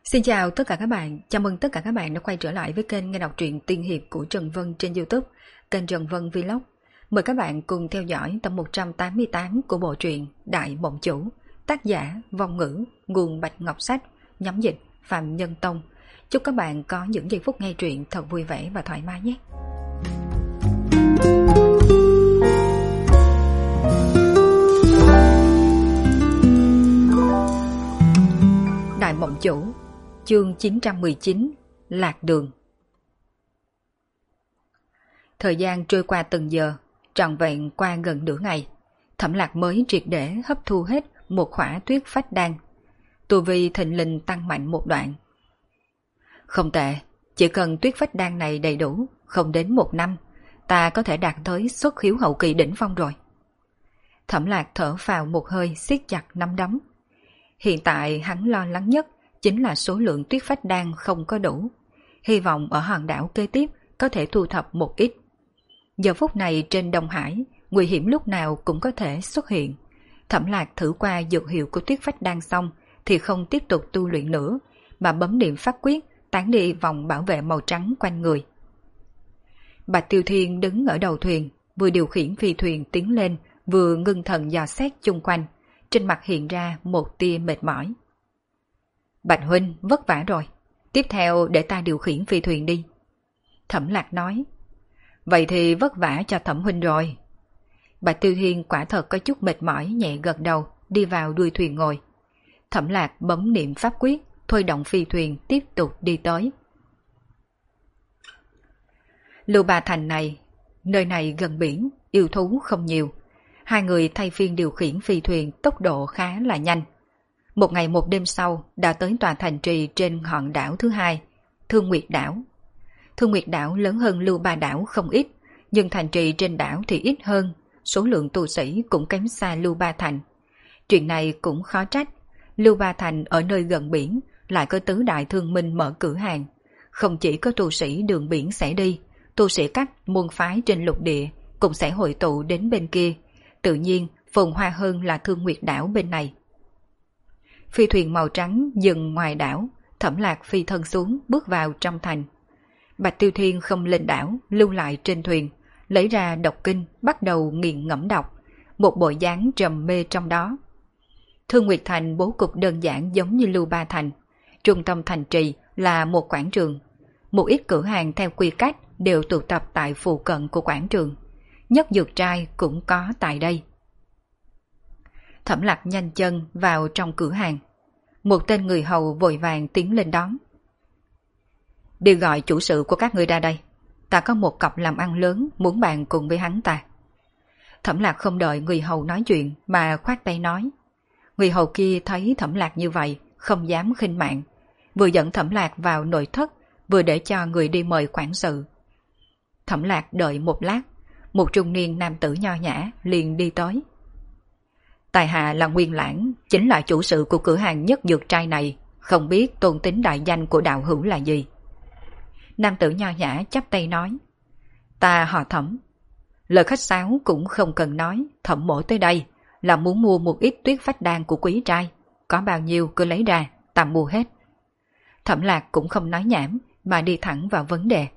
Xin chào tất cả các bạn, chào mừng tất cả các bạn đã quay trở lại với kênh nghe đọc truyện tiên hiệp của Trần Vân trên YouTube, kênh Trần Vân Vlog. Mời các bạn cùng theo dõi tập 188 của bộ truyện Đại Mộng Chủ, tác giả Vong Ngữ, nguồn Bạch Ngọc Sách, nhóm dịch Phạm Nhân Tông. Chúc các bạn có những giây phút nghe truyện thật vui vẻ và thoải mái nhé. Đại Mộng Chủ, chương 919, Lạc Đường. Thời gian trôi qua từng giờ, trọn vẹn qua gần nửa ngày, Thẩm Lạc mới triệt để hấp thu hết một khỏa tuyết phách đan. Tu vi thình lình tăng mạnh một đoạn. Không tệ, chỉ cần tuyết phách đan này đầy đủ, không đến một năm, ta có thể đạt tới xuất khiếu hậu kỳ đỉnh phong rồi. Thẩm Lạc thở phào một hơi, siết chặt nắm đấm. Hiện tại hắn lo lắng nhất chính là số lượng tuyết phách đan không có đủ. Hy vọng ở hòn đảo kế tiếp có thể thu thập một ít. Giờ phút này trên Đông Hải, nguy hiểm lúc nào cũng có thể xuất hiện. Thẩm Lạc thử qua dược hiệu của tuyết phách đan xong thì không tiếp tục tu luyện nữa, mà bấm niệm pháp quyết tán đi vòng bảo vệ màu trắng quanh người. Bạch Tiêu Thiên đứng ở đầu thuyền, vừa điều khiển phi thuyền tiến lên, vừa ngưng thần dò xét chung quanh. Trên mặt hiện ra một tia mệt mỏi. Bạch huynh vất vả rồi, tiếp theo để ta điều khiển phi thuyền đi. Thẩm Lạc nói. Vậy thì vất vả cho Thẩm huynh rồi. Bạch Tiêu Thiên quả thật có chút mệt mỏi, nhẹ gật đầu, đi vào đuôi thuyền ngồi. Thẩm Lạc bấm niệm pháp quyết, thôi động phi thuyền tiếp tục đi tới. Lưu Ba Thành này, nơi này gần biển, yêu thú không nhiều. Hai người thay phiên điều khiển phi thuyền tốc độ khá là nhanh. Một ngày một đêm sau đã tới tòa thành trì trên hòn đảo thứ hai, Thương Nguyệt Đảo. Thương Nguyệt Đảo lớn hơn Lưu Ba Đảo không ít, nhưng thành trì trên đảo thì ít hơn, số lượng tu sĩ cũng kém xa Lưu Ba Thành. Chuyện này cũng khó trách, Lưu Ba Thành ở nơi gần biển lại có tứ đại thương minh mở cửa hàng. Không chỉ có tu sĩ đường biển sẽ đi, tu sĩ các môn phái trên lục địa cũng sẽ hội tụ đến bên kia. Tự nhiên phồn hoa hơn là Thương Nguyệt Đảo bên này. Phi thuyền màu trắng dừng ngoài đảo, Thẩm Lạc phi thân xuống bước vào trong thành. Bạch Tiêu Thiên không lên đảo, lưu lại trên thuyền, lấy ra độc kinh bắt đầu nghiền ngẫm đọc, một bộ dáng trầm mê trong đó. Thương Nguyệt Thành bố cục đơn giản giống như Lưu Ba Thành. Trung tâm thành trì là một quảng trường. Một ít cửa hàng theo quy cách đều tụ tập tại phụ cận của quảng trường. Nhất dược trai cũng có tại đây. Thẩm Lạc nhanh chân vào trong cửa hàng. Một tên người hầu vội vàng tiến lên đón. Đi gọi chủ sự của các ngươi ra đây. Ta có một cọc làm ăn lớn muốn bàn cùng với hắn ta. Thẩm Lạc không đợi người hầu nói chuyện mà khoát tay nói. Người hầu kia thấy Thẩm Lạc như vậy không dám khinh mạng, vừa dẫn Thẩm Lạc vào nội thất, vừa để cho người đi mời quản sự. Thẩm Lạc đợi một lát, một trung niên nam tử nho nhã liền đi tới. Tài hạ là Nguyên Lãng, chính là chủ sự của cửa hàng Nhất Dược Trai này, không biết tôn tính đại danh của đạo hữu là gì. Nam tử nho nhã chắp tay nói. Ta họ Thẩm. Lời khách sáo cũng không cần nói, Thẩm mỗ tới đây là muốn mua một ít tuyết phách đan của quý trai, có bao nhiêu cứ lấy ra, ta mua hết. Thẩm Lạc cũng không nói nhảm mà đi thẳng vào vấn đề.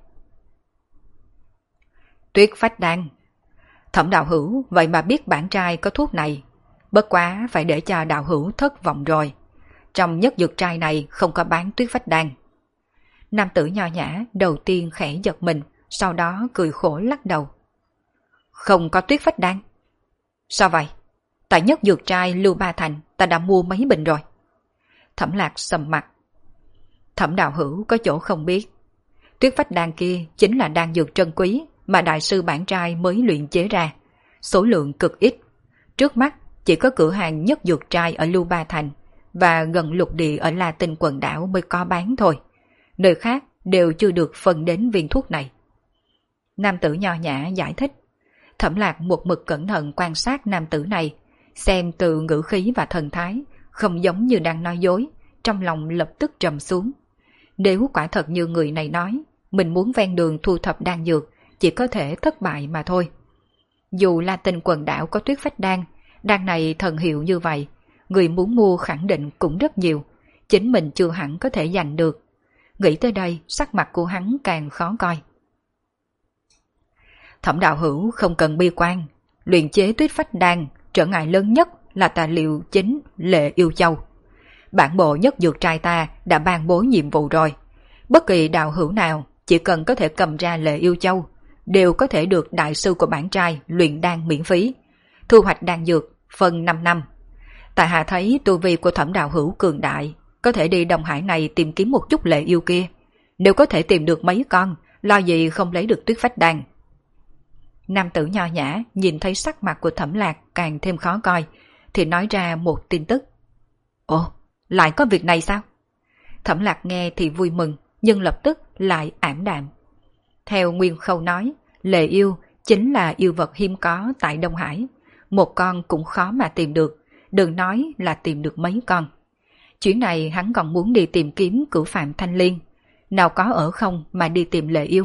Tuyết phách đan. Thẩm đạo hữu vậy mà biết bản trai có thuốc này, bất quá phải để cho đạo hữu thất vọng rồi. Trong Nhất Dược Trai này không có bán tuyết phách đan. Nam tử nho nhã đầu tiên khẽ giật mình, sau đó cười khổ lắc đầu. Không có tuyết phách đan? Sao vậy? Tại Nhất Dược Trai Lưu Ba Thành ta đã mua mấy bình rồi. Thẩm Lạc sầm mặt. Thẩm đạo hữu có chỗ không biết. Tuyết phách đan kia chính là đan dược trân quý mà đại sư bản trai mới luyện chế ra, số lượng cực ít. Trước mắt chỉ có cửa hàng Nhất Dược Trai ở Lưu Ba Thành và gần lục địa ở La Tinh quần đảo mới có bán thôi. Nơi khác đều chưa được phân đến viên thuốc này. Nam tử nho nhã giải thích. Thẩm Lạc một mực cẩn thận quan sát nam tử này, xem từ ngữ khí và thần thái, không giống như đang nói dối, trong lòng lập tức trầm xuống. Nếu quả thật như người này nói, mình muốn ven đường thu thập đan dược, chỉ có thể thất bại mà thôi. Dù La Tinh quần đảo có tuyết phách đan, đan này thần hiệu như vậy, người muốn mua khẳng định cũng rất nhiều, chính mình chưa hẳn có thể giành được. Nghĩ tới đây, sắc mặt của hắn càng khó coi. Thẩm đạo hữu không cần bi quan, luyện chế tuyết phách đan, trở ngại lớn nhất là tài liệu chính Lệ Yêu Châu. Bản bộ nhất dược trai ta đã ban bố nhiệm vụ rồi. Bất kỳ đạo hữu nào chỉ cần có thể cầm ra Lệ Yêu Châu, đều có thể được đại sư của bản trai luyện đan miễn phí. Thu hoạch đan dược, phân 5 năm. Tại hạ thấy tu vi của Thẩm đạo hữu cường đại, có thể đi Đông Hải này tìm kiếm một chút Lệ Yêu kia. Nếu có thể tìm được mấy con, lo gì không lấy được tuyết phách đan. Nam tử nho nhã nhìn thấy sắc mặt của Thẩm Lạc càng thêm khó coi, thì nói ra một tin tức. Ồ, lại có việc này sao? Thẩm Lạc nghe thì vui mừng, nhưng lập tức lại ảm đạm. Theo Nguyên Khâu nói, Lệ Yêu chính là yêu vật hiếm có tại Đông Hải. Một con cũng khó mà tìm được, đừng nói là tìm được mấy con. Chuyến này hắn còn muốn đi tìm kiếm Cửu Phạm Thanh Liên. Nào có ở không mà đi tìm Lệ Yêu.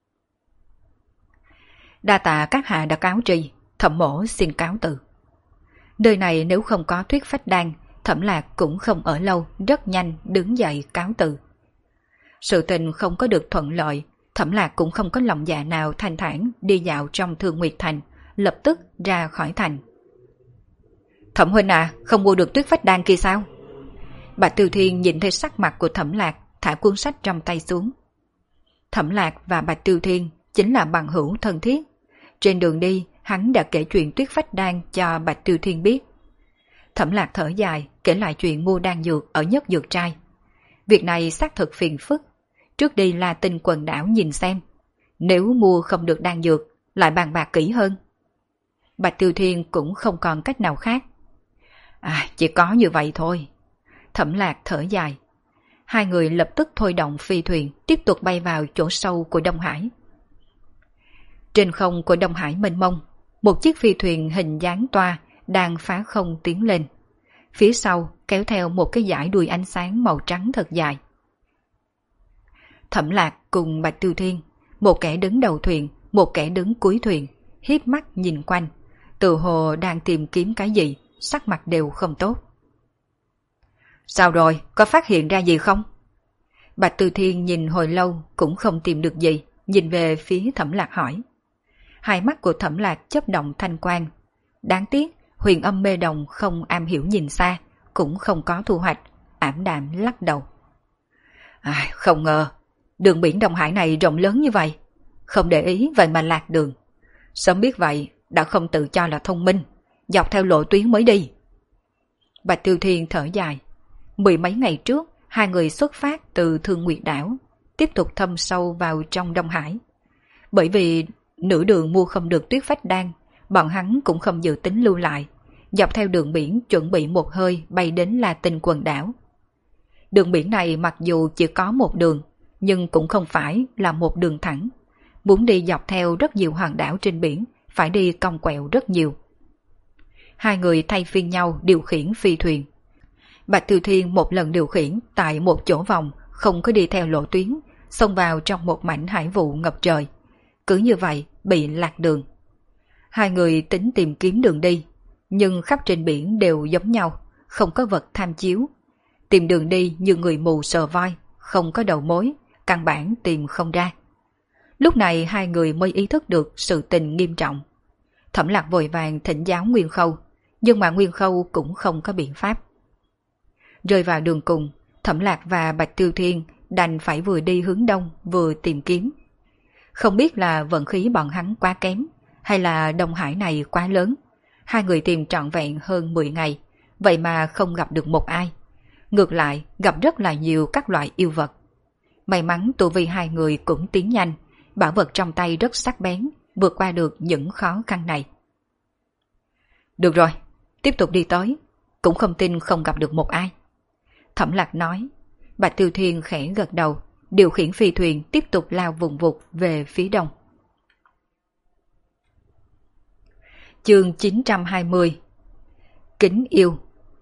Đa tạ các hạ đã cáo tri, Thẩm mỗ xin cáo từ. Nơi này nếu không có thuyết phách đan, Thẩm Lạc cũng không ở lâu, rất nhanh đứng dậy cáo từ. Sự tình không có được thuận lợi, Thẩm Lạc cũng không có lòng dạ nào thanh thản đi dạo trong Thương Nguyệt Thành, lập tức ra khỏi thành. Thẩm huynh à, không mua được tuyết phách đan kia sao? Bạch Tiêu Thiên nhìn thấy sắc mặt của Thẩm Lạc, thả cuốn sách trong tay xuống. Thẩm Lạc và Bạch Tiêu Thiên chính là bằng hữu thân thiết. Trên đường đi, hắn đã kể chuyện tuyết phách đan cho Bạch Tiêu Thiên biết. Thẩm Lạc thở dài, kể lại chuyện mua đan dược ở Nhất Dược Trai. Việc này xác thực phiền phức. Trước đi La Tinh quần đảo nhìn xem. Nếu mua không được đan dược, lại bàn bạc kỹ hơn. Bạch Tiêu Thiên cũng không còn cách nào khác. Chỉ có như vậy thôi. Thẩm Lạc thở dài. Hai người lập tức thôi động phi thuyền, tiếp tục bay vào chỗ sâu của Đông Hải. Trên không của Đông Hải mênh mông, một chiếc phi thuyền hình dáng toa đang phá không tiến lên. Phía sau kéo theo một cái dải đuôi ánh sáng màu trắng thật dài. Thẩm Lạc cùng Bạch Tiêu Thiên, một kẻ đứng đầu thuyền, một kẻ đứng cuối thuyền, híp mắt nhìn quanh, tự hồ đang tìm kiếm cái gì, sắc mặt đều không tốt. Sao rồi, có phát hiện ra gì không? Bạch Tiêu Thiên nhìn hồi lâu cũng không tìm được gì, nhìn về phía Thẩm Lạc hỏi. Hai mắt của Thẩm Lạc chớp động thanh quang. Đáng tiếc, Huyền Âm Mê Đồng không am hiểu nhìn xa, cũng không có thu hoạch, ảm đạm lắc đầu. Không ngờ, đường biển Đông Hải này rộng lớn như vậy. Không để ý vậy mà lạc đường. Sớm biết vậy, đã không tự cho là thông minh, dọc theo lộ tuyến mới đi. Bạch Tiêu Thiên thở dài. 10 mấy ngày trước, hai người xuất phát từ Thương Nguyệt đảo, tiếp tục thâm sâu vào trong Đông Hải. Bởi vì nửa đường mua không được tuyết phách đan, bọn hắn cũng không dự tính lưu lại, dọc theo đường biển chuẩn bị một hơi bay đến La Tinh quần đảo. Đường biển này mặc dù chỉ có một đường, nhưng cũng không phải là một đường thẳng. Muốn đi dọc theo rất nhiều hòn đảo trên biển, phải đi cong quẹo rất nhiều. Hai người thay phiên nhau điều khiển phi thuyền. Bạch Tiêu Thiên một lần điều khiển tại một chỗ vòng, không có đi theo lộ tuyến, xông vào trong một mảnh hải vụ ngập trời. Cứ như vậy bị lạc đường. Hai người tính tìm kiếm đường đi, nhưng khắp trên biển đều giống nhau, không có vật tham chiếu. Tìm đường đi như người mù sờ voi, không có đầu mối, căn bản tìm không ra. Lúc này hai người mới ý thức được sự tình nghiêm trọng. Thẩm Lạc vội vàng thỉnh giáo Nguyên Khâu, nhưng mà Nguyên Khâu cũng không có biện pháp. Rơi vào đường cùng, Thẩm Lạc và Bạch Tiêu Thiên đành phải vừa đi hướng đông vừa tìm kiếm. Không biết là vận khí bọn hắn quá kém, hay là Đông Hải này quá lớn. Hai người tìm trọn vẹn hơn 10 ngày, vậy mà không gặp được một ai. Ngược lại gặp rất là nhiều các loại yêu vật. May mắn tu vi hai người cũng tiến nhanh, bảo vật trong tay rất sắc bén, vượt qua được những khó khăn này. Được rồi, tiếp tục đi tới, cũng không tin không gặp được một ai. Thẩm Lạc nói. Bạch Tiêu Thiên khẽ gật đầu, điều khiển phi thuyền tiếp tục lao vùng vụt về phía đông. Chương 920 Kính yêu.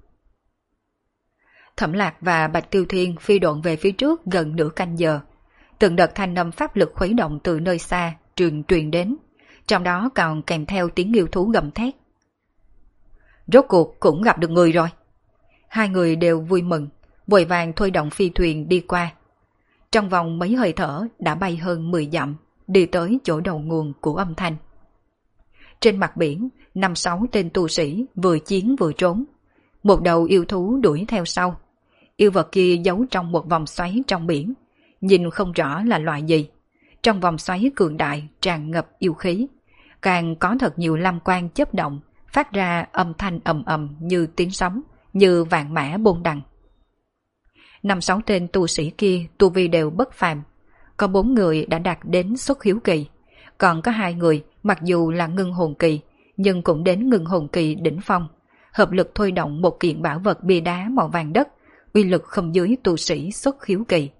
Thẩm Lạc và Bạch Tiêu Thiên phi độn về phía trước gần nửa canh giờ. Từng đợt thanh âm pháp lực khuấy động từ nơi xa truyền đến, trong đó còn kèm theo tiếng yêu thú gầm thét. Rốt cuộc cũng gặp được người rồi. Hai người đều vui mừng, vội vàng thôi động phi thuyền đi qua. Trong vòng mấy hơi thở đã bay hơn 10 dặm, đi tới chỗ đầu nguồn của âm thanh. Trên mặt biển, 5-6 tên tu sĩ vừa chiến vừa trốn. Một đầu yêu thú đuổi theo sau. Yêu vật kia giấu trong một vòng xoáy trong biển, nhìn không rõ là loại gì. Trong vòng xoáy cường đại tràn ngập yêu khí, càng có thật nhiều lam quang chớp động, phát ra âm thanh ầm ầm như tiếng sấm, như vạn mã bôn đằng. 5-6 tên tu sĩ kia tu vi đều bất phàm, có 4 người đã đạt đến xuất hiếu kỳ, còn có 2 người mặc dù là ngưng hồn kỳ, nhưng cũng đến ngưng hồn kỳ đỉnh phong, hợp lực thôi động một kiện bảo vật bia đá màu vàng đất, uy lực không dưới tu sĩ xuất hiếu kỳ.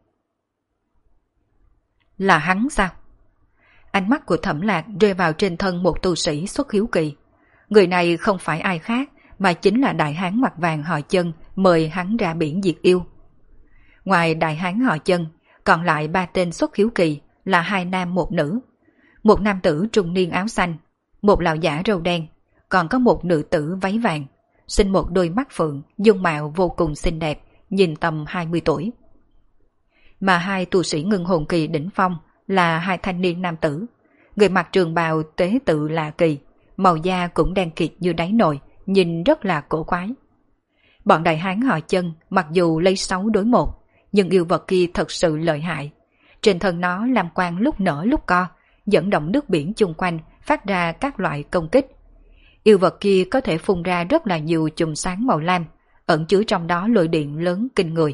Là hắn sao? Ánh mắt của Thẩm Lạc rơi vào trên thân một tu sĩ xuất hiếu kỳ. Người này không phải ai khác mà chính là đại hán mặt vàng họ Chân mời hắn ra biển diệt yêu. Ngoài đại hán họ Chân, còn lại 3 tên xuất hiếu kỳ là 2 nam 1 nữ. Một nam tử trung niên áo xanh, một lão giả râu đen, còn có một nữ tử váy vàng, sinh một đôi mắt phượng, dung mạo vô cùng xinh đẹp, nhìn tầm 20 tuổi. Mà 2 tu sĩ ngưng hồn kỳ đỉnh phong là 2 thanh niên nam tử, người mặc trường bào tế tự lạ kỳ, màu da cũng đen kịt như đáy nồi, nhìn rất là cổ quái. Bọn đại hán họ Chân mặc dù lấy 6 đối 1, nhưng yêu vật kia thật sự lợi hại. Trên thân nó lam quang lúc nở lúc co, dẫn động nước biển chung quanh phát ra các loại công kích. Yêu vật kia có thể phun ra rất là nhiều chùm sáng màu lam, ẩn chứa trong đó lôi điện lớn kinh người.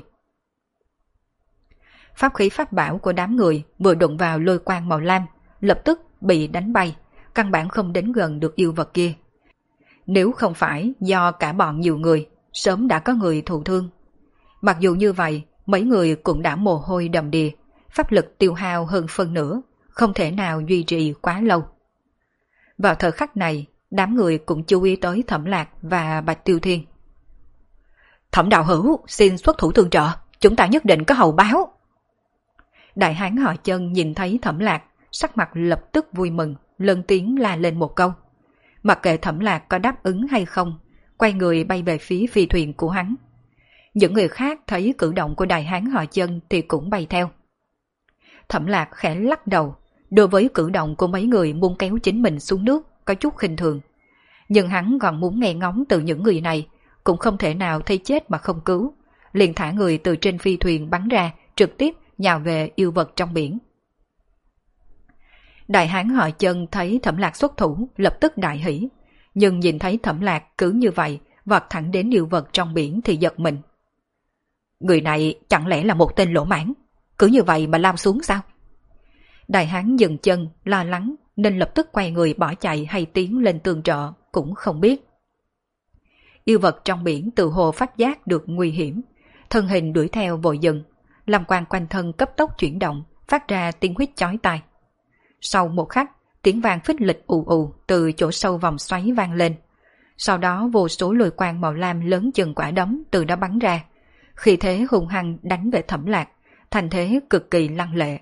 Pháp khí pháp bảo của đám người vừa đụng vào lôi quang màu lam, lập tức bị đánh bay, căn bản không đến gần được yêu vật kia. Nếu không phải do cả bọn nhiều người, sớm đã có người thụ thương. Mặc dù như vậy, mấy người cũng đã mồ hôi đầm đìa, pháp lực tiêu hao hơn phân nửa, không thể nào duy trì quá lâu. Vào thời khắc này, đám người cũng chú ý tới Thẩm Lạc và Bạch Tiêu Thiên. Thẩm đạo hữu, xin xuất thủ tương trợ, chúng ta nhất định có hậu báo. Đại hán họ Chân nhìn thấy Thẩm Lạc, sắc mặt lập tức vui mừng, lớn tiếng la lên một câu. Mặc kệ Thẩm Lạc có đáp ứng hay không, quay người bay về phía phi thuyền của hắn. Những người khác thấy cử động của đại hán họ Chân thì cũng bay theo. Thẩm Lạc khẽ lắc đầu, đối với cử động của mấy người muốn kéo chính mình xuống nước có chút khinh thường. Nhưng hắn còn muốn nghe ngóng từ những người này, cũng không thể nào thấy chết mà không cứu, liền thả người từ trên phi thuyền bắn ra, trực tiếp nhào về yêu vật trong biển. Đại hán họ Chân thấy Thẩm Lạc xuất thủ, lập tức đại hỉ, nhưng nhìn thấy Thẩm Lạc cứ như vậy vọt thẳng đến yêu vật trong biển thì giật mình. Người này chẳng lẽ là một tên lỗ mãng, cứ như vậy mà lao xuống sao? Đại hán dừng chân, lo lắng nên lập tức quay người bỏ chạy hay tiến lên tương trợ cũng không biết. Yêu vật trong biển tự hồ phát giác được nguy hiểm, thân hình đuổi theo vội dừng, làm quang quanh thân cấp tốc chuyển động, phát ra tiếng huýt chói tai. Sau một khắc, tiếng vang phích lịch ù ù từ chỗ sâu vòng xoáy vang lên. Sau đó vô số lôi quang màu lam lớn chừng quả đấm từ đó bắn ra, khi thế hung hăng đánh về Thẩm Lạc, thành thế cực kỳ lăng lệ.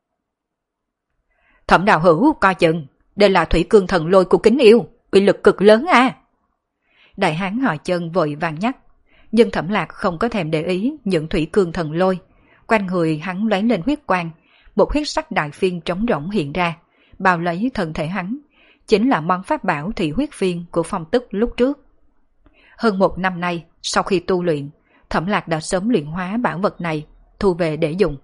Thẩm đạo hữu coi chừng, đây là thủy cương thần lôi của kính yêu, uy lực cực lớn à. Đại hán họ Chân vội vàng nhắc, nhưng Thẩm Lạc không có thèm để ý những thủy cương thần lôi. Quanh người hắn lấy lên huyết quang, một huyết sắc đại phiên trống rỗng hiện ra, bao lấy thân thể hắn, chính là món pháp bảo thị huyết phiên của Phong Tức lúc trước. Hơn 1 năm nay, sau khi tu luyện, Thẩm Lạc đã sớm luyện hóa bảo vật này, thu về để dùng.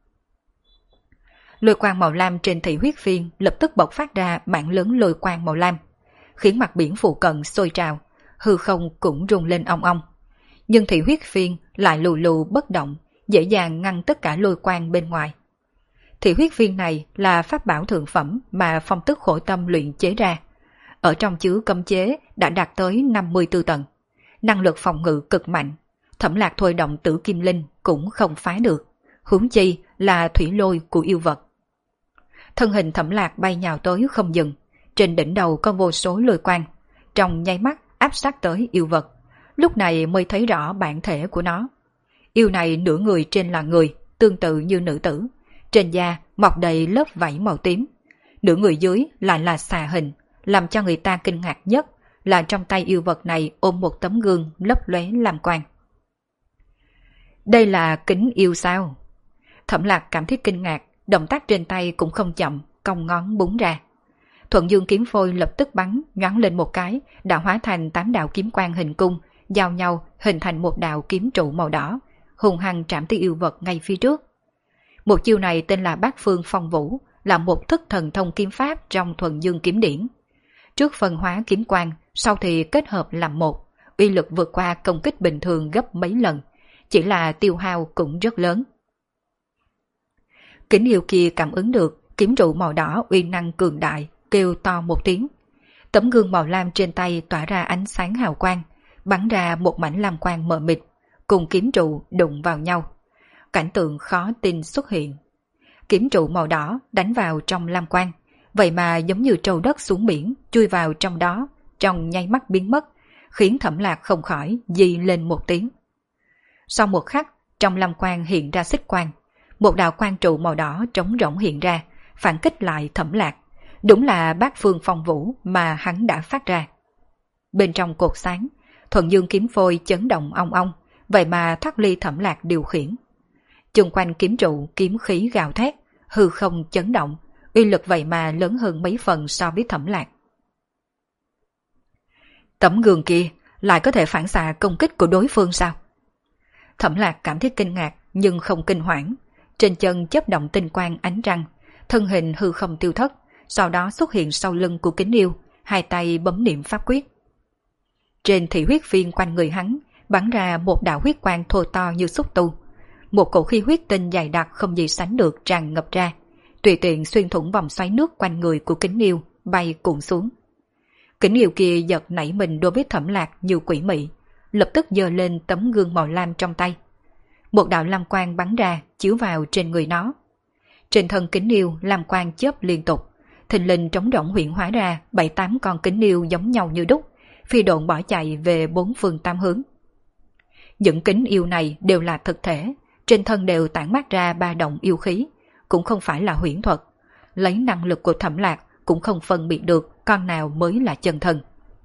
Lôi quang màu lam trên thị huyết phiên lập tức bộc phát ra mảng lớn lôi quang màu lam, khiến mặt biển phụ cận sôi trào, hư không cũng rung lên ong ong. Nhưng thị huyết phiên lại lù lù bất động, dễ dàng ngăn tất cả lôi quang bên ngoài. Thị huyết phiên này là pháp bảo thượng phẩm mà Phong Tức khổ tâm luyện chế ra. Ở trong chứa cấm chế đã đạt tới 54 tầng. Năng lực phòng ngự cực mạnh. Thẩm Lạc thôi động tử kim linh cũng không phá được, huống chi là thủy lôi của yêu vật. Thân hình Thẩm Lạc bay nhào tới không dừng, trên đỉnh đầu có vô số lôi quang, trong nháy mắt áp sát tới yêu vật. Lúc này mới thấy rõ bản thể của nó. Yêu này nửa người trên là người, tương tự như nữ tử, trên da mọc đầy lớp vảy màu tím. Nửa người dưới lại là xà hình, làm cho người ta kinh ngạc nhất là trong tay yêu vật này ôm một tấm gương lấp lóe lam quang. Đây là kính yêu sao? Thẩm Lạc cảm thấy kinh ngạc, động tác trên tay cũng không chậm, cong ngón búng ra. Thuận Dương kiếm phôi lập tức bắn, nhoáng lên một cái, đã hóa thành 8 đạo kiếm quang hình cung, giao nhau hình thành một đạo kiếm trụ màu đỏ, hùng hăng trảm tới yêu vật ngay phía trước. Một chiêu này tên là Bát Phương Phong Vũ, là một thức thần thông kiếm pháp trong Thuận Dương kiếm điển. Trước phân hóa kiếm quang, sau thì kết hợp làm một, uy lực vượt qua công kích bình thường gấp mấy lần, chỉ là tiêu hao cũng rất lớn. Kính yêu kia cảm ứng được kiếm trụ màu đỏ uy năng cường đại, kêu to một tiếng. Tấm gương màu lam trên tay tỏa ra ánh sáng hào quang, bắn ra một mảnh lam quang mờ mịt, cùng kiếm trụ đụng vào nhau. Cảnh tượng khó tin xuất hiện. Kiếm trụ màu đỏ đánh vào trong lam quang, vậy mà giống như trâu đất xuống biển, chui vào trong đó, trong nháy mắt biến mất, khiến Thẩm Lạc không khỏi di lên một tiếng. Sau một khắc, trong lam quang hiện ra xích quang, một đạo quang trụ màu đỏ trống rỗng hiện ra, phản kích lại Thẩm Lạc. Đúng là Bát Phương Phong Vũ mà hắn đã phát ra. Bên trong cột sáng, Thuận Dương kiếm phôi chấn động ong ong, vậy mà thoát ly Thẩm Lạc điều khiển. Chung quanh kiếm trụ kiếm khí gào thét, hư không chấn động, uy lực vậy mà lớn hơn mấy phần so với Thẩm Lạc. Tấm gương kia lại có thể phản xạ công kích của đối phương sao? Thẩm Lạc cảm thấy kinh ngạc nhưng không kinh hoảng. Trên chân chớp động tinh quang ánh trăng, thân hình hư không tiêu thất, sau đó xuất hiện sau lưng của Kính Yêu, hai tay bấm niệm pháp quyết. Trên thị huyết phiên quanh người hắn bắn ra một đạo huyết quang thô to như xúc tu, một cổ khí huyết tinh dày đặc không gì sánh được tràn ngập ra, tùy tiện xuyên thủng vòng xoáy nước quanh người của Kính Yêu, bay cuộn xuống. Kính Yêu kia giật nảy mình đối với Thẩm Lạc như quỷ mị, lập tức giơ lên tấm gương màu lam trong tay. Một đạo lam quang bắn ra chiếu vào trên người nó. Trên thân Kính Yêu lam quang chớp liên tục, thình lình trống rỗng hiện hóa ra 7-8 con Kính Yêu giống nhau như đúc, phi độn bỏ chạy về 4 phương 8 hướng. Những Kính Yêu này đều là thực thể, trên thân đều tản mát ra ba động yêu khí, cũng không phải là huyễn thuật. Lấy năng lực của Thẩm Lạc cũng không phân biệt được con nào mới là chân thân.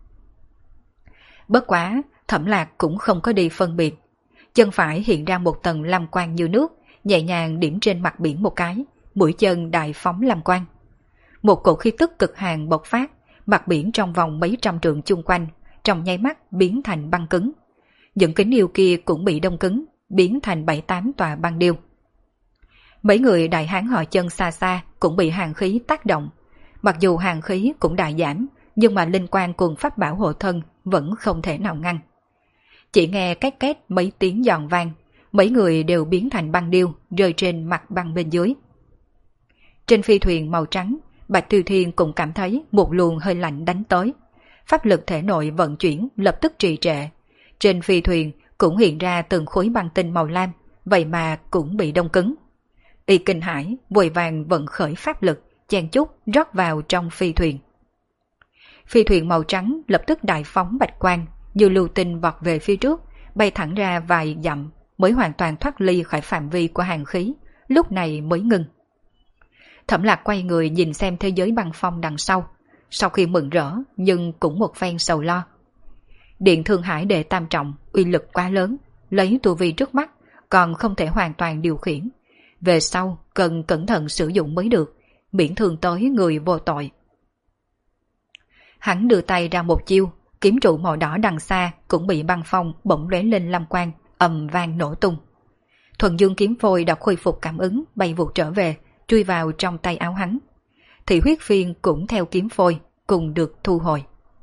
Bất quá, Thẩm Lạc cũng không có đi phân biệt. Chân phải hiện ra một tầng lam quang như nước, nhẹ nhàng điểm trên mặt biển một cái, mũi chân đại phóng lam quang. Một cổ khí tức cực hàn bộc phát, mặt biển trong vòng mấy trăm trượng chung quanh, trong nháy mắt biến thành băng cứng. Những Kính Yêu kia cũng bị đông cứng, biến thành 7-8 tòa băng điêu. Mấy người đại hán họ Chân xa xa cũng bị hàn khí tác động. Mặc dù hàn khí cũng đại giảm, nhưng mà linh quang cùng pháp bảo hộ thân vẫn không thể nào ngăn. Chỉ nghe két két mấy tiếng giòn vang, mấy người đều biến thành băng điêu rơi trên mặt băng bên dưới. Trên phi thuyền màu trắng, Bạch Tiêu Thiên cũng cảm thấy một luồng hơi lạnh đánh tới. Pháp lực thể nội vận chuyển lập tức trì trệ. Trên phi thuyền cũng hiện ra từng khối băng tinh màu lam, vậy mà cũng bị đông cứng. Y kinh hãi, vội vàng vận khởi pháp lực, chen chúc rót vào trong phi thuyền. Phi thuyền màu trắng lập tức đại phóng bạch quang, như lưu tinh vọt về phía trước, bay thẳng ra vài dặm, mới hoàn toàn thoát ly khỏi phạm vi của hàn khí, lúc này mới ngừng. Thẩm Lạc quay người nhìn xem thế giới băng phong đằng sau khi mừng rỡ nhưng cũng một phen sầu lo. Điện Thương Hải Đệ Tam Trọng uy lực quá lớn, lấy tu vi trước mắt còn không thể hoàn toàn điều khiển. Về sau cần cẩn thận sử dụng mới được, miễn thương tới người vô tội. Hắn đưa tay ra một chiêu, kiếm trụ màu đỏ đằng xa cũng bị băng phong bỗng lóe lên lam quang, ầm vang nổ tung. Thuần Dương kiếm phôi đã khôi phục cảm ứng, bay vụt trở về, chui vào trong tay áo hắn. Thị huyết phiên cũng theo kiếm phôi, cùng được thu hồi.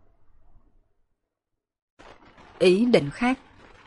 Ý định khác.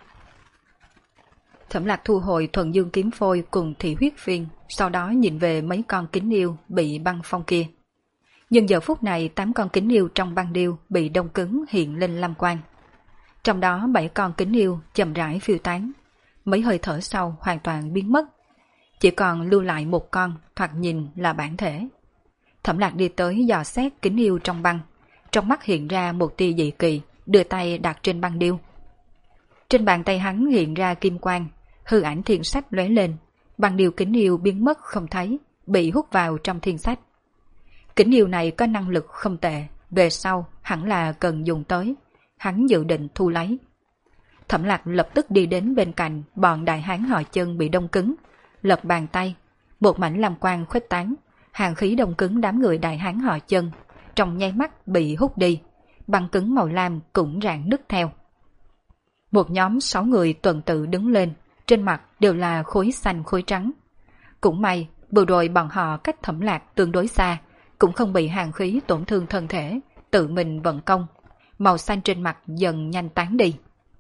Thẩm Lạc thu hồi Thuần Dương kiếm phôi cùng thị huyết phiên, sau đó nhìn về mấy con Kính Yêu bị băng phong kia. Nhưng giờ phút này 8 con Kính Yêu trong băng điêu bị đông cứng hiện lên lam quang. Trong đó 7 con Kính Yêu chậm rãi phiêu tán, mấy hơi thở sau hoàn toàn biến mất. Chỉ còn lưu lại một con thoạt nhìn là bản thể. Thẩm Lạc đi tới dò xét Kính Yêu trong băng, trong mắt hiện ra một tia dị kỳ, đưa tay đặt trên băng điêu. Trên bàn tay hắn hiện ra kim quang, hư ảnh thiên sách lóe lên, băng điêu Kính Yêu biến mất không thấy, bị hút vào trong thiên sách. Kính Yêu này có năng lực không tệ, về sau hẳn là cần dùng tới, hắn dự định thu lấy. Thẩm Lạc lập tức đi đến bên cạnh bọn đại hán họ Chân bị đông cứng, lật bàn tay, một mảnh lam quang khuếch tán, hàn khí đông cứng đám người đại hán họ Chân, trong nháy mắt bị hút đi, băng cứng màu lam cũng rạn nứt theo. Một nhóm 6 người tuần tự đứng lên, trên mặt đều là khối xanh khối trắng. Cũng may, vừa rồi bọn họ cách Thẩm Lạc tương đối xa, cũng không bị hàn khí tổn thương thân thể, tự mình vận công, màu xanh trên mặt dần nhanh tán đi.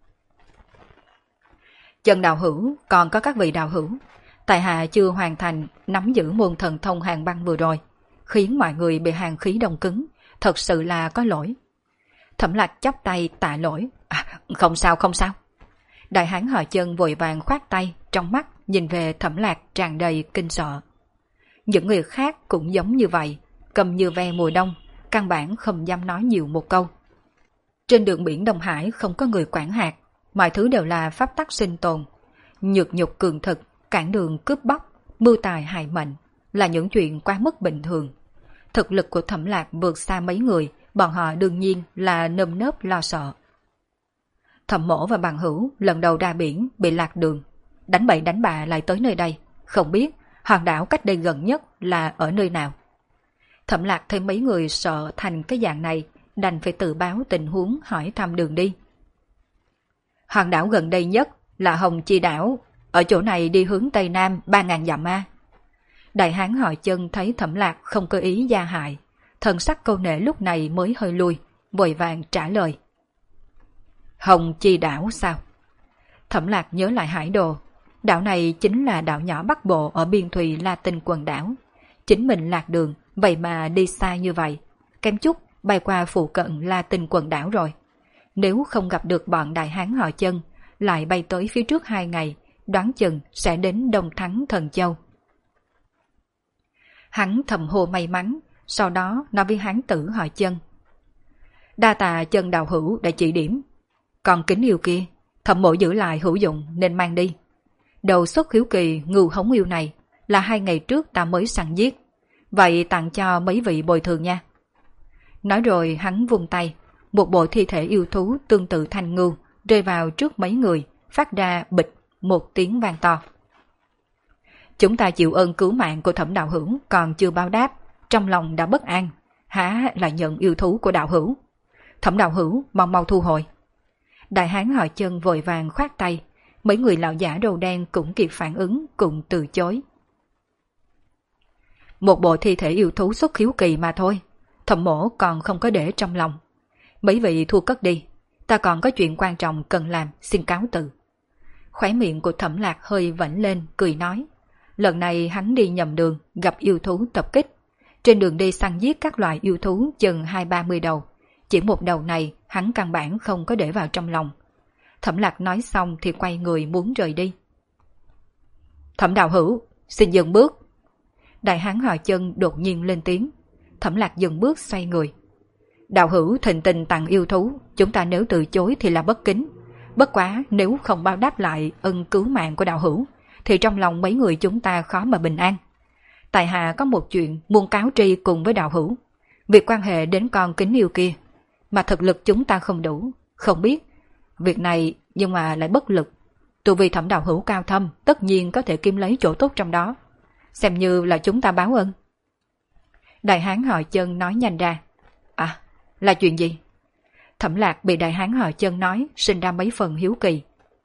Chân đạo hữu, còn có các vị đạo hữu, tại hạ chưa hoàn thành nắm giữ môn thần thông hàn băng vừa rồi, khiến mọi người bị hàn khí đông cứng, thật sự là có lỗi. Thẩm Lạc chắp tay tạ lỗi. Không sao, không sao. Đại hán họ Chân vội vàng khoát tay, trong mắt nhìn về Thẩm Lạc tràn đầy kinh sợ. Những người khác cũng giống như vậy, cầm như ve mùa đông, căn bản không dám nói nhiều một câu. Trên đường biển Đông Hải không có người quản hạt, mọi thứ đều là pháp tắc sinh tồn. Nhược nhục cường thực, cản đường cướp bóc, mưu tài hại mệnh là những chuyện quá mức bình thường. Thực lực của Thẩm Lạc vượt xa mấy người, bọn họ đương nhiên là nơm nớp lo sợ. Thẩm Mỗ và Bằng Hữu lần đầu ra biển bị lạc đường, đánh bậy đánh bạ lại tới nơi đây, không biết hòn đảo cách đây gần nhất là ở nơi nào. Thẩm Lạc thấy mấy người sợ thành cái dạng này, đành phải tự báo tình huống hỏi thăm đường đi. Hòn đảo gần đây nhất là Hồng Chi đảo, ở chỗ này đi hướng Tây Nam 3.000 dặm ma. Đại hán họ Chân thấy Thẩm Lạc không có ý gia hại, thần sắc câu nệ lúc này mới hơi lui, vội vàng trả lời. Hồng Chi đảo sao? Thẩm Lạc nhớ lại hải đồ, đảo này chính là đảo nhỏ Bắc Bộ ở biên thùy La Tinh quần đảo. Chính mình lạc đường, vậy mà đi xa như vậy, kém chút bay qua phụ cận La Tinh quần đảo rồi. Nếu không gặp được bọn đại hán họ Chân, lại bay tới phía trước 2 ngày, đoán chừng sẽ đến Đông Thắng Thần Châu. Hắn thầm hô may mắn, sau đó nói với hán tử họ Chân. Đa tạ Chân đạo hữu đã chỉ điểm. Còn kính yêu kia, Thẩm Mỗ giữ lại hữu dụng nên mang đi. Đầu xuất hiếu kỳ ngưu hống yêu này là 2 ngày trước ta mới săn giết, vậy tặng cho mấy vị bồi thường nha. Nói rồi hắn vung tay, một bộ thi thể yêu thú tương tự thanh ngưu rơi vào trước mấy người, phát ra bịch một tiếng vang to. Chúng ta chịu ơn cứu mạng của Thẩm đạo hữu còn chưa báo đáp, trong lòng đã bất an, há là nhận yêu thú của đạo hữu. Thẩm đạo hữu mau mau thu hồi. Đại hán họ Chân vội vàng khoát tay, mấy người lão giả đầu đen cũng kịp phản ứng, cùng từ chối. Một bộ thi thể yêu thú xuất hiếu kỳ mà thôi, Thẩm Mỗ còn không có để trong lòng. Mấy vị thu cất đi, ta còn có chuyện quan trọng cần làm, xin cáo từ. Khóe miệng của Thẩm Lạc hơi vẫy lên, cười nói. Lần này hắn đi nhầm đường, gặp yêu thú tập kích. Trên đường đi săn giết các loại yêu thú chừng 20-30 đầu. Chỉ một đầu này hắn căn bản không có để vào trong lòng. Thẩm Lạc nói xong thì quay người muốn rời đi. Thẩm đạo hữu, xin dừng bước. Đại hán họ Chân đột nhiên lên tiếng. Thẩm Lạc dừng bước xoay người. Đạo hữu thịnh tình tặng yêu thú, chúng ta nếu từ chối thì là bất kính. Bất quá nếu không báo đáp lại ân cứu mạng của đạo hữu, thì trong lòng mấy người chúng ta khó mà bình an. Tại hạ có một chuyện muốn cáo tri cùng với đạo hữu. Việc quan hệ đến con kính yêu kia, mà thực lực chúng ta không đủ, không biết. Việc này nhưng mà lại bất lực. Tu vi Thẩm đạo hữu cao thâm, tất nhiên có thể kiếm lấy chỗ tốt trong đó. Xem như là chúng ta báo ân. Đại hán họ Chân nói nhanh ra. À, là chuyện gì? Thẩm Lạc bị đại hán họ Chân nói, sinh ra mấy phần hiếu kỳ.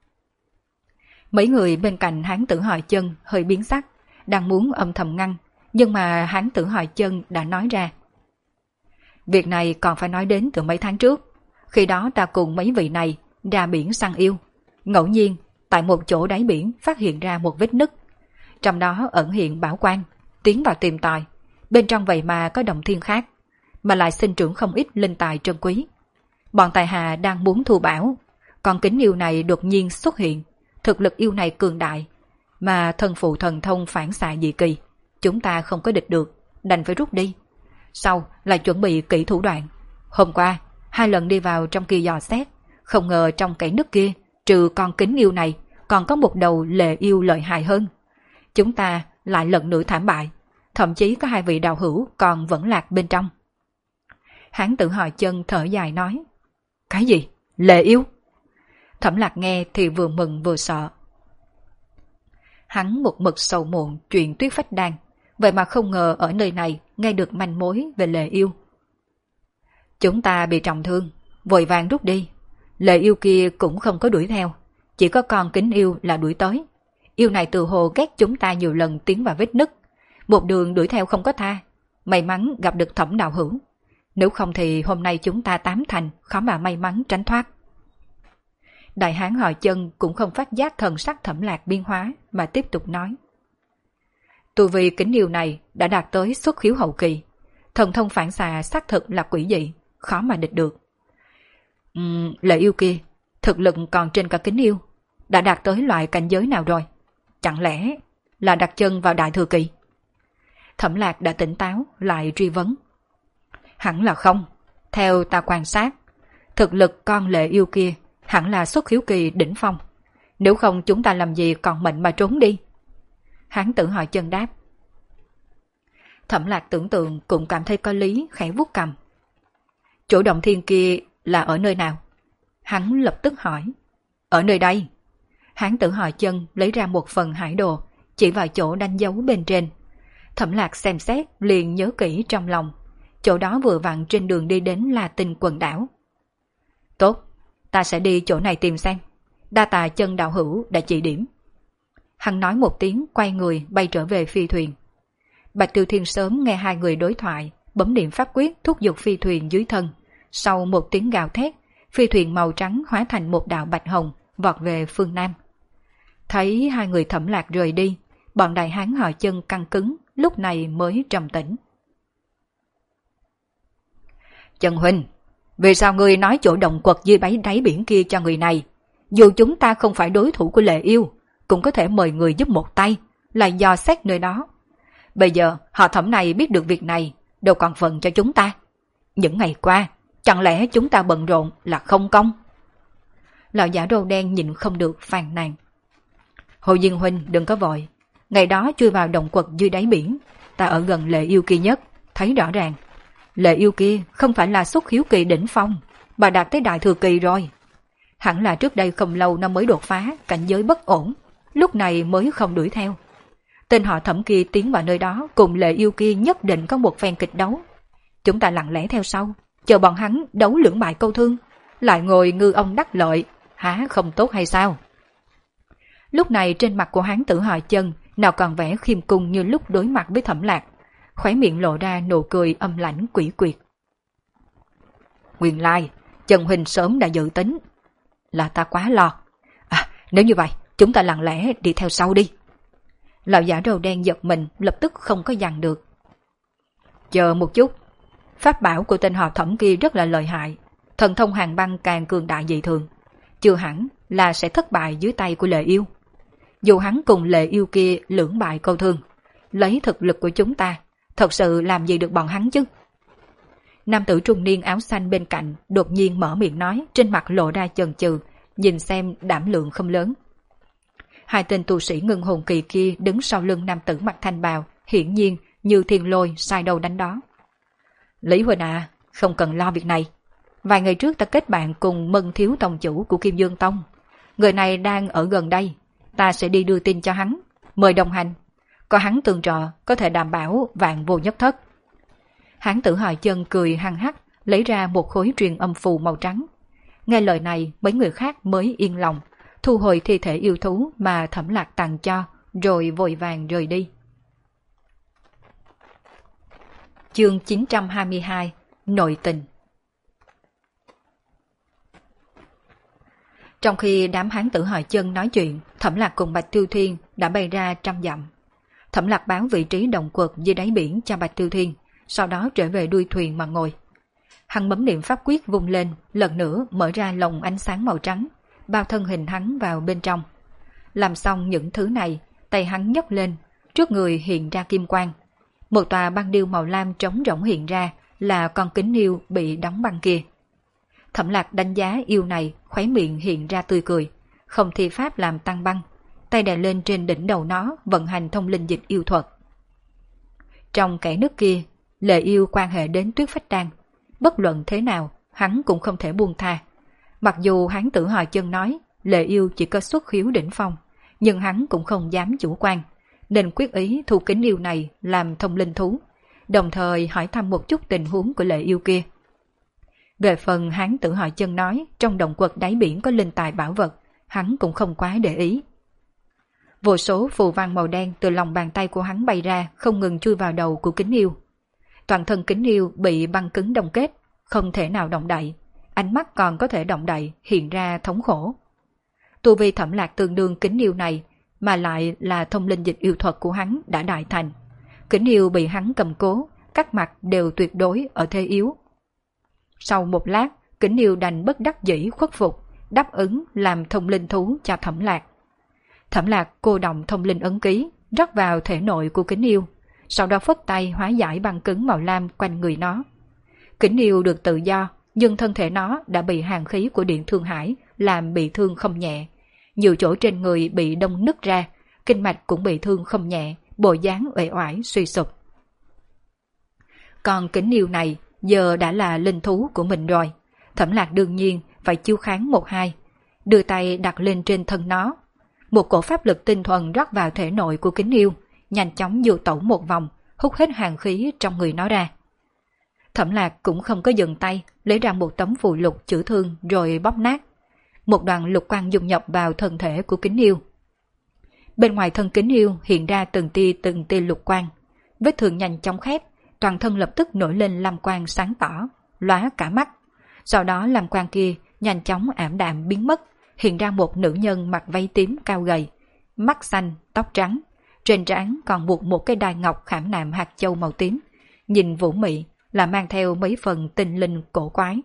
Mấy người bên cạnh hán tử họ Chân hơi biến sắc, đang muốn âm thầm ngăn, nhưng mà hán tử họ Chân đã nói ra. Việc này còn phải nói đến từ mấy tháng trước. Khi đó ta cùng mấy vị này ra biển săn yêu. Ngẫu nhiên, tại một chỗ đáy biển phát hiện ra một vết nứt. Trong đó ẩn hiện bảo quan, tiến vào tìm tòi. Bên trong vậy mà có đồng thiên khác, mà lại sinh trưởng không ít linh tài trân quý. Bọn tài hà đang muốn thu bảo, còn kính yêu này đột nhiên xuất hiện. Thực lực yêu này cường đại, mà thân phụ thần thông phản xạ dị kỳ. Chúng ta không có địch được, đành phải rút đi. Sau lại chuẩn bị kỹ thủ đoạn. Hôm qua, 2 lần đi vào trong kia dò xét, không ngờ trong cái nước kia, trừ con kính yêu này, còn có một đầu lệ yêu lợi hại hơn. Chúng ta lại lần nữa thảm bại, thậm chí có 2 vị đạo hữu còn vẫn lạc bên trong. Hán tử họ Chân thở dài nói. Cái gì? Lệ yêu? Thẩm Lạc nghe thì vừa mừng vừa sợ. Hắn một mực sầu muộn chuyện Tuyết Phách Đan, vậy mà không ngờ ở nơi này nghe được manh mối về Lệ Yêu. Chúng ta bị trọng thương, vội vàng rút đi. Lệ Yêu kia cũng không có đuổi theo, chỉ có con Kính Yêu là đuổi tới. Yêu này từ hồ ghét chúng ta nhiều lần tiến vào vết nứt, một đường đuổi theo không có tha. May mắn gặp được Thẩm đạo hữu, nếu không thì hôm nay chúng ta tám thành khó mà may mắn tránh thoát. Đại hán họ Chân cũng không phát giác thần sắc Thẩm Lạc biến hóa mà tiếp tục nói. Tu vi Kính Yêu này đã đạt tới xuất khiếu hậu kỳ, thần thông phản xạ xác thực là quỷ dị, khó mà địch được. Lệ Yêu kia thực lực còn trên cả Kính Yêu, đã đạt tới loại cảnh giới nào rồi? Chẳng lẽ là đặt chân vào đại thừa kỳ? Thẩm Lạc đã tỉnh táo lại truy vấn. Hẳn là không, theo ta quan sát, thực lực con Lệ Yêu kia hẳn là xuất khiếu kỳ đỉnh phong, nếu không chúng ta làm gì còn mệnh mà trốn đi? Hán tử họ Chân đáp. Thẩm Lạc tưởng tượng cũng cảm thấy có lý, khẽ vuốt cằm. Chỗ động thiên kia là ở nơi nào? Hắn lập tức hỏi. Ở nơi đây. Hán tử họ Chân lấy ra một phần hải đồ, chỉ vào chỗ đánh dấu bên trên. Thẩm Lạc xem xét liền nhớ kỹ trong lòng, chỗ đó vừa vặn trên đường đi đến La Tinh quần đảo. Tốt, ta sẽ đi chỗ này tìm xem. Đa tạ Chân đạo hữu đã chỉ điểm. Hắn nói một tiếng quay người bay trở về phi thuyền. Bạch Tiêu Thiên sớm nghe hai người đối thoại, bấm niệm pháp quyết thúc giục phi thuyền dưới thân. Sau một tiếng gào thét, phi thuyền màu trắng hóa thành một đạo bạch hồng, vọt về phương Nam. Thấy hai người Thẩm Lạc rời đi, bọn đại hán họ Chân căng cứng, lúc này mới trầm tĩnh. Chân huynh, vì sao ngươi nói chỗ động quật dưới đáy biển kia cho người này? Dù chúng ta không phải đối thủ của Lệ Yêu, cũng có thể mời người giúp một tay, là dò xét nơi đó. Bây giờ họ Thẩm này biết được việc này, đâu còn phần cho chúng ta. Những ngày qua, chẳng lẽ chúng ta bận rộn là không công? Lão giả râu đen nhìn không được phàn nàn. Hồ Diên huynh đừng có vội, ngày đó chui vào động quật dưới đáy biển, ta ở gần Lệ Yêu kia nhất, thấy rõ ràng. Lệ Yêu kia không phải là xuất khiếu kỳ đỉnh phong, bà đạt tới đại thừa kỳ rồi. Hẳn là trước đây không lâu nó mới đột phá cảnh giới bất ổn, lúc này mới không đuổi theo. Tên họ Thẩm kia tiến vào nơi đó cùng Lệ Yêu kia nhất định có một phen kịch đấu. Chúng ta lặng lẽ theo sau, chờ bọn hắn đấu lưỡng bại câu thương, lại ngồi ngư ông đắc lợi, há không tốt hay sao? Lúc này trên mặt của hán tử họ Chân nào còn vẻ khiêm cung như lúc đối mặt với Thẩm Lạc, khóe miệng lộ ra nụ cười âm lãnh quỷ quyệt. Nguyên lai, Chân huynh sớm đã dự tính. Là ta quá lo. Nếu như vậy, chúng ta lặng lẽ đi theo sau đi. Lão giả râu đen giật mình, lập tức không có dằn được. Chờ một chút, pháp bảo của tên họ Thẩm kia rất là lợi hại, thần thông hàng băng càng cường đại dị thường, chưa hẳn là sẽ thất bại dưới tay của Lệ Yêu. Dù hắn cùng Lệ Yêu kia lưỡng bại câu thương, lấy thực lực của chúng ta, thật sự làm gì được bọn hắn chứ? Nam tử trung niên áo xanh bên cạnh đột nhiên mở miệng nói, trên mặt lộ ra chần chừ, nhìn xem đảm lượng không lớn. Hai tên tu sĩ ngưng hồn kỳ kia đứng sau lưng nam tử mặc thanh bào, hiển nhiên như thiên lôi sai đầu đánh đó. Lý huynh à, không cần lo việc này. Vài ngày trước ta kết bạn cùng Mân thiếu tông chủ của Kim Dương Tông. Người này đang ở gần đây, ta sẽ đi đưa tin cho hắn, mời đồng hành. Có hắn tương trợ, có thể đảm bảo vạn vô nhất thất. Hán tử họ Chân cười hăng hắc, lấy ra một khối truyền âm phù màu trắng. Nghe lời này, mấy người khác mới yên lòng, thu hồi thi thể yêu thú mà Thẩm Lạc tặng cho, rồi vội vàng rời đi. Chương 922 Nội tình. Trong khi đám hán tử họ Chân nói chuyện, Thẩm Lạc cùng Bạch Tiêu Thiên đã bay ra 100 dặm. Thẩm Lạc báo vị trí động quật dưới đáy biển cho Bạch Tiêu Thiên, sau đó trở về đuôi thuyền mà ngồi. Hắn bấm niệm pháp quyết vung lên, lần nữa mở ra lồng ánh sáng màu trắng, bao thân hình hắn vào bên trong. Làm xong những thứ này, tay hắn nhấc lên, trước người hiện ra kim quang. Một tòa băng điêu màu lam trống rỗng hiện ra, là con Kính Yêu bị đóng băng kia. Thẩm Lạc đánh giá yêu này, khóe miệng hiện ra tươi cười, không thi pháp làm tăng băng, tay đè lên trên đỉnh đầu nó, vận hành thông linh dịch yêu thuật. Trong kẻ nước kia, Lệ Yêu quan hệ đến Tuyết Phách Đan, bất luận thế nào, hắn cũng không thể buông tha. Mặc dù hán tử họ Chân nói, Lệ Yêu chỉ có xuất khiếu đỉnh phong, nhưng hắn cũng không dám chủ quan, nên quyết ý thu Kính Yêu này làm thông linh thú, đồng thời hỏi thăm một chút tình huống của Lệ Yêu kia. Về phần Hán Tử Họ Chân nói trong động quật đáy biển có linh tài bảo vật, hắn cũng không quá để ý. Vô số phù văn màu đen từ lòng bàn tay của hắn bay ra, không ngừng chui vào đầu của Kính Yêu. Toàn thân Kính Yêu bị băng cứng đông kết, không thể nào động đậy, ánh mắt còn có thể động đậy, hiện ra thống khổ. Tu vi Thẩm Lạc tương đương Kính Yêu này, mà lại là thông linh dịch yêu thuật của hắn đã đại thành. Kính Yêu bị hắn cầm cố, các mặt đều tuyệt đối ở thế yếu. Sau một lát, Kính Yêu đành bất đắc dĩ khuất phục, đáp ứng làm thông linh thú cho Thẩm Lạc. Thẩm Lạc cô động thông linh ấn ký, rót vào thể nội của Kính Yêu, sau đó phất tay hóa giải băng cứng màu lam quanh người nó. Kính Yêu được tự do, nhưng thân thể nó đã bị hàn khí của Điện Thương Hải làm bị thương không nhẹ. Nhiều chỗ trên người bị đông nứt ra, kinh mạch cũng bị thương không nhẹ, bộ dáng uể oải suy sụp. Còn Kính Yêu này giờ đã là linh thú của mình rồi, Thẩm Lạc đương nhiên phải chiêu kháng một hai, đưa tay đặt lên trên thân nó. Một cổ pháp lực tinh thuần rót vào thể nội của Kính Yêu, nhanh chóng du tẩu một vòng, hút hết hàn khí trong người nó ra. Thẩm Lạc cũng không có dừng tay, lấy ra một tấm phù lục chữa thương rồi bóp nát. Một đoàn lục quang dung nhập vào thân thể của Kính Yêu. Bên ngoài thân Kính Yêu hiện ra từng tia lục quang, vết thương nhanh chóng khép, toàn thân lập tức nổi lên lam quang sáng tỏ, lóa cả mắt. Sau đó lam quang kia nhanh chóng ảm đạm biến mất, hiện ra một nữ nhân mặc váy tím cao gầy, mắt xanh, tóc trắng, trên trán còn buộc một cái đai ngọc khảm nạm hạt châu màu tím, nhìn vũ mị là mang theo mấy phần tinh linh cổ quái.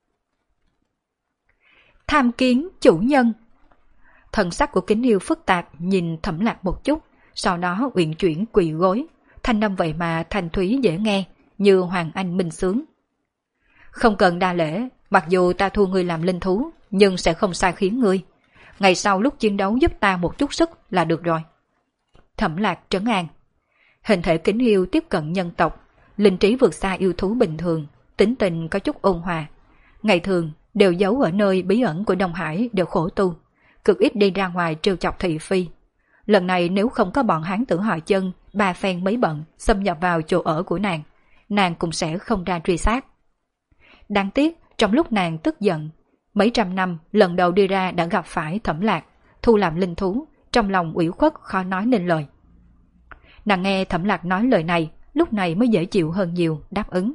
Tham kiến chủ nhân. Thần sắc của Kính Yêu phức tạp nhìn Thẩm Lạc một chút, sau đó uyển chuyển quỳ gối, thanh âm vậy mà thanh thúy dễ nghe, như hoàng anh minh sướng. Không cần đa lễ, mặc dù ta thu ngươi làm linh thú, nhưng sẽ không sai khiến ngươi. Ngày sau lúc chiến đấu giúp ta một chút sức là được rồi. Thẩm Lạc trấn an. Hình thể Kính Yêu tiếp cận nhân tộc, linh trí vượt xa yêu thú bình thường, tính tình có chút ôn hòa. Ngày thường đều giấu ở nơi bí ẩn của Đông Hải đều khổ tu, cực ít đi ra ngoài trêu chọc thị phi. Lần này nếu không có bọn Hán Tử Họ Chân ba phen mấy bận xâm nhập vào chỗ ở của nàng cũng sẽ không ra truy sát. Đáng tiếc trong lúc nàng tức giận, mấy trăm năm lần đầu đi ra đã gặp phải Thẩm Lạc, thu làm linh thú, trong lòng ủy khuất khó nói nên lời. Nàng nghe Thẩm Lạc nói lời này, lúc này mới dễ chịu hơn nhiều, đáp ứng.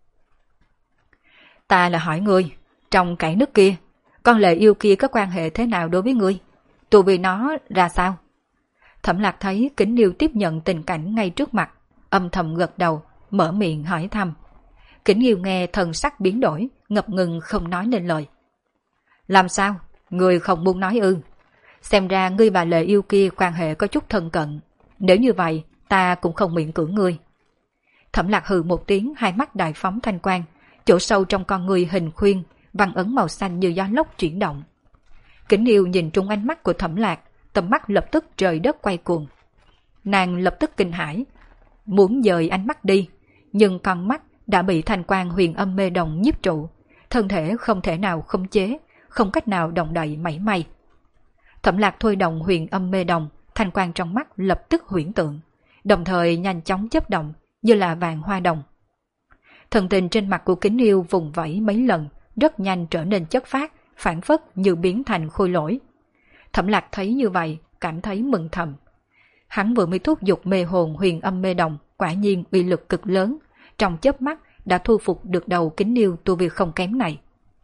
Ta là hỏi ngươi, trong cải nước kia, con Lệ Yêu kia có quan hệ thế nào đối với ngươi? Tu vi nó ra sao? Thẩm Lạc thấy Kính Yêu tiếp nhận tình cảnh ngay trước mặt, âm thầm gật đầu, mở miệng hỏi thăm. Kính Yêu nghe thần sắc biến đổi, ngập ngừng không nói nên lời. Làm sao? Ngươi không muốn nói ư? Xem ra ngươi và Lệ Yêu kia quan hệ có chút thân cận. Nếu như vậy, ta cũng không miễn cưỡng ngươi. Thẩm Lạc hừ một tiếng, hai mắt đại phóng thanh quang, chỗ sâu trong con người hình khuyên, văn ấn màu xanh như gió lốc chuyển động. Kính Yêu nhìn trúng ánh mắt của Thẩm Lạc, tầm mắt lập tức trời đất quay cuồng. Nàng lập tức kinh hãi, muốn dời ánh mắt đi, nhưng con mắt đã bị thanh quang huyền âm mê đồng nhiếp trụ, thân thể không thể nào khống chế, không cách nào động đậy mảy may. Thẩm Lạc thôi động huyền âm mê đồng, thanh quang trong mắt lập tức huyễn tượng, đồng thời nhanh chóng chớp động như là vàng hoa đồng. Thần tình trên mặt của Kính Yêu vùng vẫy mấy lần, rất nhanh trở nên chất phát, phản phất như biến thành khôi lỗi. Thẩm Lạc thấy như vậy, cảm thấy mừng thầm. Hắn vừa mới thúc giục mê hồn huyền âm mê đồng, quả nhiên uy lực cực lớn, trong chớp mắt đã thu phục được đầu Kính Yêu tu vi không kém này.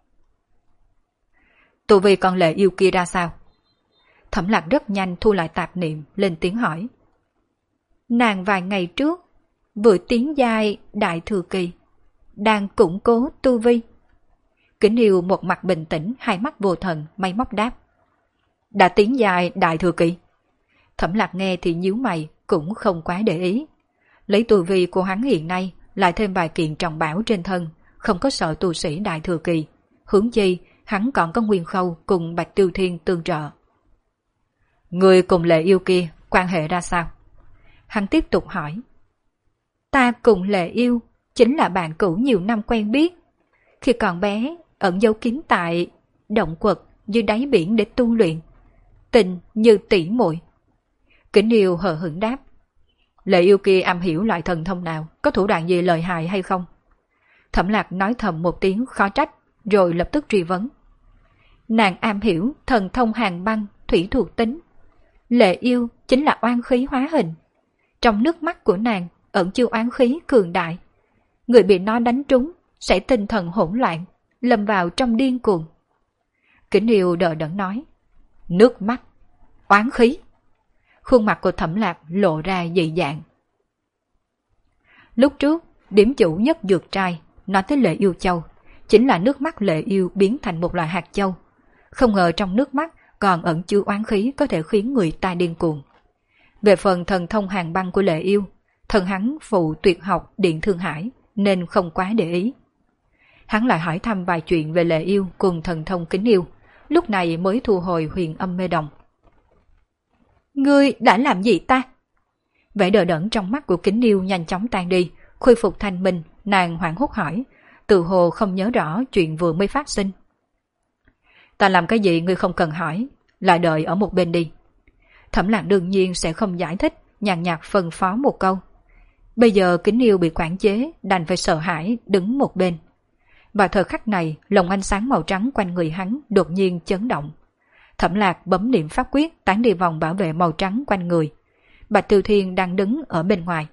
Tu vi con Lệ Yêu kia ra sao? Thẩm Lạc rất nhanh thu lại tạp niệm, lên tiếng hỏi. Nàng vài ngày trước vừa tiến giai đại thừa kỳ, đang củng cố tu vi. Kính Yêu một mặt bình tĩnh, hai mắt vô thần, máy móc đáp. Đã tiến giai đại thừa kỳ? Thẩm Lạc nghe thì nhíu mày, cũng không quá để ý. Lấy tu vi của hắn hiện nay, lại thêm vài kiện trọng bảo trên thân, không có sợ tu sĩ đại thừa kỳ. Hướng chi, hắn còn có Nguyên Khâu cùng Bạch Tiêu Thiên tương trợ. Người cùng Lệ Yêu kia quan hệ ra sao? Hắn tiếp tục hỏi. Ta cùng Lệ Yêu chính là bạn cũ nhiều năm quen biết. Khi còn bé, ẩn giấu kín tại động quật dưới đáy biển để tu luyện. Tình như tỷ muội. Kính Yêu hờ hững đáp. Lệ yêu kia am hiểu loại thần thông nào, có thủ đoạn gì lợi hại hay không? Thẩm Lạc nói thầm một tiếng khó trách, rồi lập tức truy vấn. Nàng am hiểu thần thông hàn băng, thủy thuộc tính. Lệ yêu chính là oán khí hóa hình. Trong nước mắt của nàng ẩn chứa oán khí cường đại. Người bị nó đánh trúng sẽ tinh thần hỗn loạn, lâm vào trong điên cuồng. Kính Yêu đờ đẫn nói. Nước mắt, oán khí. Khuôn mặt của Thẩm Lạc lộ ra dị dạng. Lúc trước, điểm chủ nhất dược trai nói tới Lệ Yêu Châu, chính là nước mắt Lệ Yêu biến thành một loại hạt châu. Không ngờ trong nước mắt còn ẩn chứa oán khí có thể khiến người ta điên cuồng. Về phần thần thông hàn băng của Lệ Yêu, thần hắn phụ tuyệt học Điện Thương Hải nên không quá để ý. Hắn lại hỏi thăm vài chuyện về Lệ Yêu cùng thần thông Kính Yêu, lúc này mới thu hồi huyền âm mê đồng. Ngươi đã làm gì ta? Vẻ đờ đẫn trong mắt của Kính Yêu nhanh chóng tan đi, khôi phục thanh minh, nàng hoảng hốt hỏi, tự hồ không nhớ rõ chuyện vừa mới phát sinh. Ta làm cái gì ngươi không cần hỏi, lại đợi ở một bên đi. Thẩm Lạc đương nhiên sẽ không giải thích, nhàn nhạt phân phó một câu. Bây giờ Kính Yêu bị quản chế, đành phải sợ hãi đứng một bên. Và thời khắc này, lồng ánh sáng màu trắng quanh người hắn đột nhiên chấn động. Thẩm Lạc bấm niệm pháp quyết tán đi vòng bảo vệ màu trắng quanh người. Bạch Tiêu Thiên đang đứng ở bên ngoài.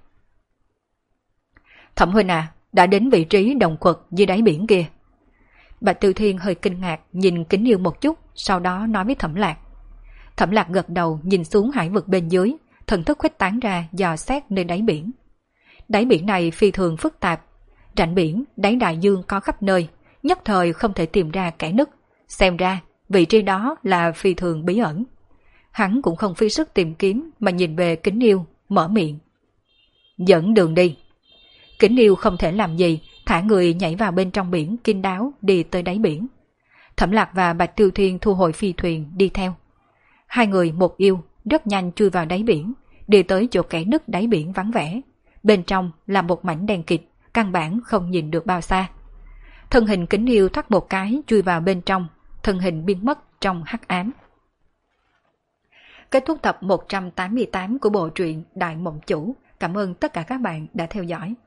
Thẩm huynh à, đã đến vị trí đồng quật dưới đáy biển kia. Bạch Tiêu Thiên hơi kinh ngạc nhìn Kính Yêu một chút, sau đó nói với Thẩm Lạc. Thẩm Lạc gật đầu nhìn xuống hải vực bên dưới, thần thức khuếch tán ra dò xét nơi đáy biển. Đáy biển này phi thường phức tạp, rãnh biển, đáy đại dương có khắp nơi, nhất thời không thể tìm ra kẽ nứt. Xem ra, vị trí đó là phi thường bí ẩn. Hắn cũng không phí sức tìm kiếm mà nhìn về Kính Yêu, mở miệng. Dẫn đường đi. Kính Yêu không thể làm gì, thả người nhảy vào bên trong biển kín đáo đi tới đáy biển. Thẩm Lạc và Bạch Tiêu Thiên thu hồi phi thuyền đi theo. Hai người một yêu rất nhanh chui vào đáy biển, đi tới chỗ kẽ nứt đáy biển vắng vẻ. Bên trong là một mảnh đen kịt, căn bản không nhìn được bao xa. Thân hình Kính Yêu thoát một cái chui vào bên trong, thân hình biến mất trong hắc ám. Kết thúc tập 188 của bộ truyện Đại Mộng Chủ. Cảm ơn tất cả các bạn đã theo dõi.